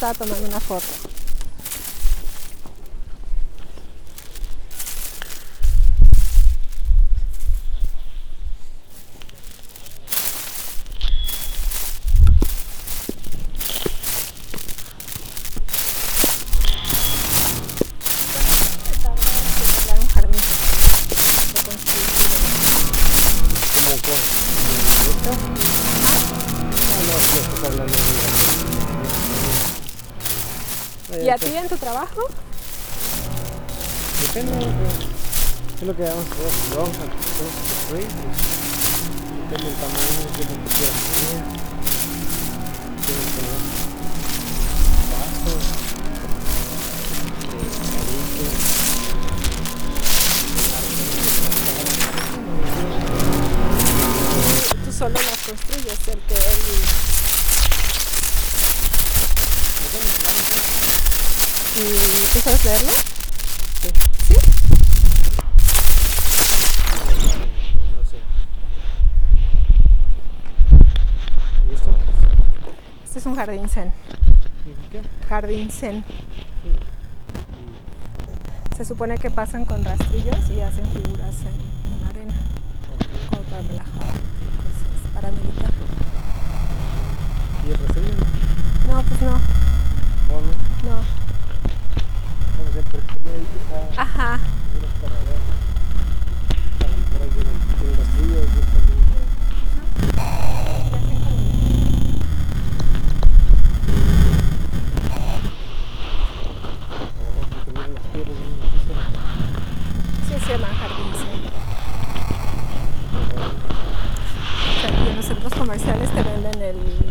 estaba tomando una foto. ¿Y a ti en tu trabajo? Depende de qué es lo que vamos a hacer. Si vamos a construir, depende del tamaño, qué tanto quieras poner. Tienes que poner vasos, Tú solo las construyes, ¿Y tú sabes leerlo? Sí. ¿Sí? No sé. ¿Y esto? Este es un jardín zen. ¿Qué? Jardín zen. Sí. Se supone que pasan con rastrillos y hacen figuras en la arena. Como para relajar, cosas, para meditar. ¿Y el rastrillo? No, pues no. No. Vamos a ver, porque me dice Ajá. para ver. A lo mejor hay un rastrillo y yo también. Sí, se llama jardín zen. O sea, y en los centros comerciales te venden el